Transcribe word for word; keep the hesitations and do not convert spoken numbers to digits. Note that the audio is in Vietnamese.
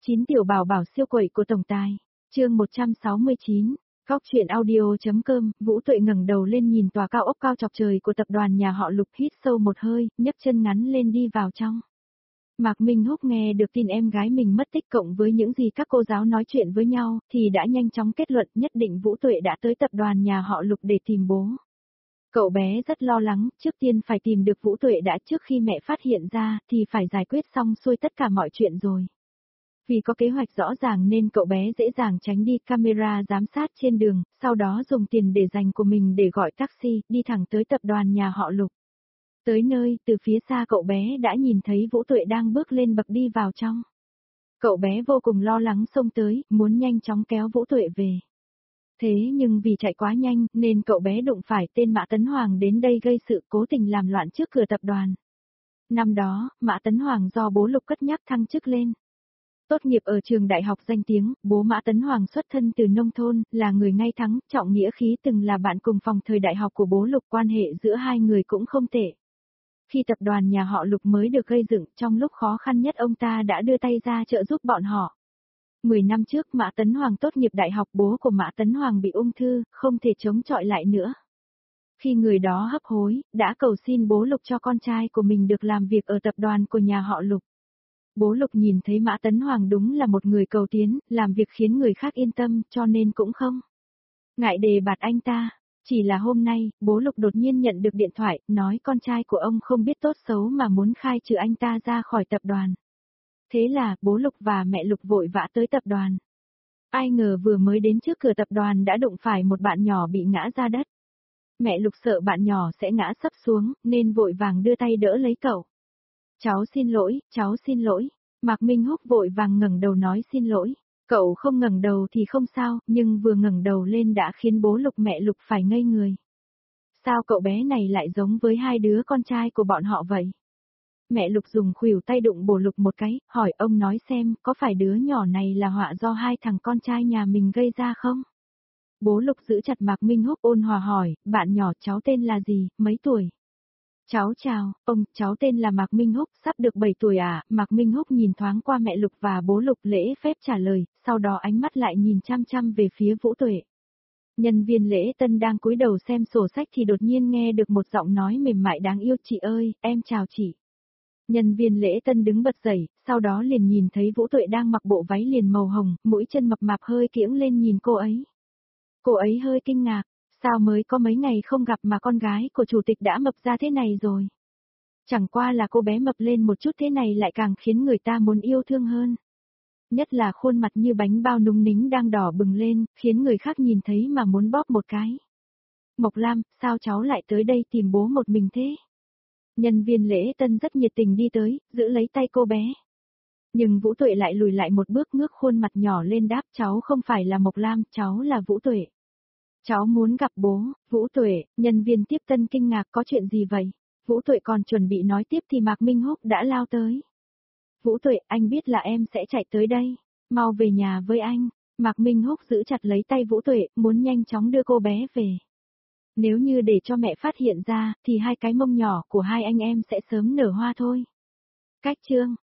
chín tiểu bảo bảo siêu quậy của tổng tài. Chương một trăm sáu mươi chín. Góc truyện audio.com. Vũ Tuệ ngẩng đầu lên nhìn tòa cao ốc cao chọc trời của tập đoàn nhà họ Lục, hít sâu một hơi, nhấc chân ngắn lên đi vào trong. Mạc Minh Húc nghe được tin em gái mình mất tích cộng với những gì các cô giáo nói chuyện với nhau, thì đã nhanh chóng kết luận nhất định Vũ Tuệ đã tới tập đoàn nhà họ Lục để tìm bố. Cậu bé rất lo lắng, trước tiên phải tìm được Vũ Tuệ đã, trước khi mẹ phát hiện ra thì phải giải quyết xong xuôi tất cả mọi chuyện rồi. Vì có kế hoạch rõ ràng nên cậu bé dễ dàng tránh đi camera giám sát trên đường, sau đó dùng tiền để dành của mình để gọi taxi, đi thẳng tới tập đoàn nhà họ Lục. Tới nơi, từ phía xa cậu bé đã nhìn thấy Vũ Tuệ đang bước lên bậc đi vào trong. Cậu bé vô cùng lo lắng xông tới, muốn nhanh chóng kéo Vũ Tuệ về. Thế nhưng vì chạy quá nhanh nên cậu bé đụng phải tên Mã Tấn Hoàng đến đây gây sự, cố tình làm loạn trước cửa tập đoàn. Năm đó, Mã Tấn Hoàng do bố Lục cất nhắc thăng chức lên. Tốt nghiệp ở trường đại học danh tiếng, bố Mã Tấn Hoàng xuất thân từ nông thôn, là người ngay thẳng, trọng nghĩa khí, từng là bạn cùng phòng thời đại học của bố Lục, quan hệ giữa hai người cũng không tệ. Khi tập đoàn nhà họ Lục mới được gây dựng, trong lúc khó khăn nhất ông ta đã đưa tay ra trợ giúp bọn họ. Mười năm trước Mã Tấn Hoàng tốt nghiệp đại học, bố của Mã Tấn Hoàng bị ung thư, không thể chống chọi lại nữa. Khi người đó hấp hối, đã cầu xin bố Lục cho con trai của mình được làm việc ở tập đoàn của nhà họ Lục. Bố Lục nhìn thấy Mã Tấn Hoàng đúng là một người cầu tiến, làm việc khiến người khác yên tâm, cho nên cũng không ngại đề bạt anh ta. Chỉ là hôm nay, bố Lục đột nhiên nhận được điện thoại, nói con trai của ông không biết tốt xấu mà muốn khai trừ anh ta ra khỏi tập đoàn. Thế là, bố Lục và mẹ Lục vội vã tới tập đoàn. Ai ngờ vừa mới đến trước cửa tập đoàn đã đụng phải một bạn nhỏ bị ngã ra đất. Mẹ Lục sợ bạn nhỏ sẽ ngã sấp xuống, nên vội vàng đưa tay đỡ lấy cậu. Cháu xin lỗi, cháu xin lỗi. Mạc Minh Húc vội vàng ngẩng đầu nói xin lỗi. Cậu không ngẩng đầu thì không sao, nhưng vừa ngẩng đầu lên đã khiến bố Lục mẹ Lục phải ngây người. Sao cậu bé này lại giống với hai đứa con trai của bọn họ vậy? Mẹ Lục dùng khuỷu tay đụng bổ Lục một cái, hỏi ông nói xem, có phải đứa nhỏ này là họa do hai thằng con trai nhà mình gây ra không? Bố Lục giữ chặt Mạc Minh Húc ôn hòa hỏi, bạn nhỏ cháu tên là gì, mấy tuổi? Cháu chào, ông, cháu tên là Mạc Minh Húc, sắp được bảy tuổi à? Mạc Minh Húc nhìn thoáng qua mẹ Lục và bố Lục lễ phép trả lời, sau đó ánh mắt lại nhìn chăm chăm về phía Vũ Tuệ. Nhân viên lễ tân đang cúi đầu xem sổ sách thì đột nhiên nghe được một giọng nói mềm mại đáng yêu, chị ơi, em chào chị. Nhân viên lễ tân đứng bật dậy, sau đó liền nhìn thấy Vũ Tuệ đang mặc bộ váy liền màu hồng, mũi chân mập mạp hơi kiễng lên nhìn cô ấy. Cô ấy hơi kinh ngạc. Sao mới có mấy ngày không gặp mà con gái của chủ tịch đã mập ra thế này rồi? Chẳng qua là cô bé mập lên một chút thế này lại càng khiến người ta muốn yêu thương hơn. Nhất là khuôn mặt như bánh bao núng nính đang đỏ bừng lên, khiến người khác nhìn thấy mà muốn bóp một cái. Mộc Lam, sao cháu lại tới đây tìm bố một mình thế? Nhân viên lễ tân rất nhiệt tình đi tới, giữ lấy tay cô bé. Nhưng Vũ Tuệ lại lùi lại một bước, ngước khuôn mặt nhỏ lên đáp, cháu không phải là Mộc Lam, cháu là Vũ Tuệ. Cháu muốn gặp bố. Vũ Tuệ, nhân viên tiếp tân kinh ngạc, có chuyện gì vậy? Vũ Tuệ còn chuẩn bị nói tiếp thì Mạc Minh Húc đã lao tới. Vũ Tuệ, anh biết là em sẽ chạy tới đây. Mau về nhà với anh. Mạc Minh Húc giữ chặt lấy tay Vũ Tuệ, muốn nhanh chóng đưa cô bé về. Nếu như để cho mẹ phát hiện ra, thì hai cái mông nhỏ của hai anh em sẽ sớm nở hoa thôi. Cách chương.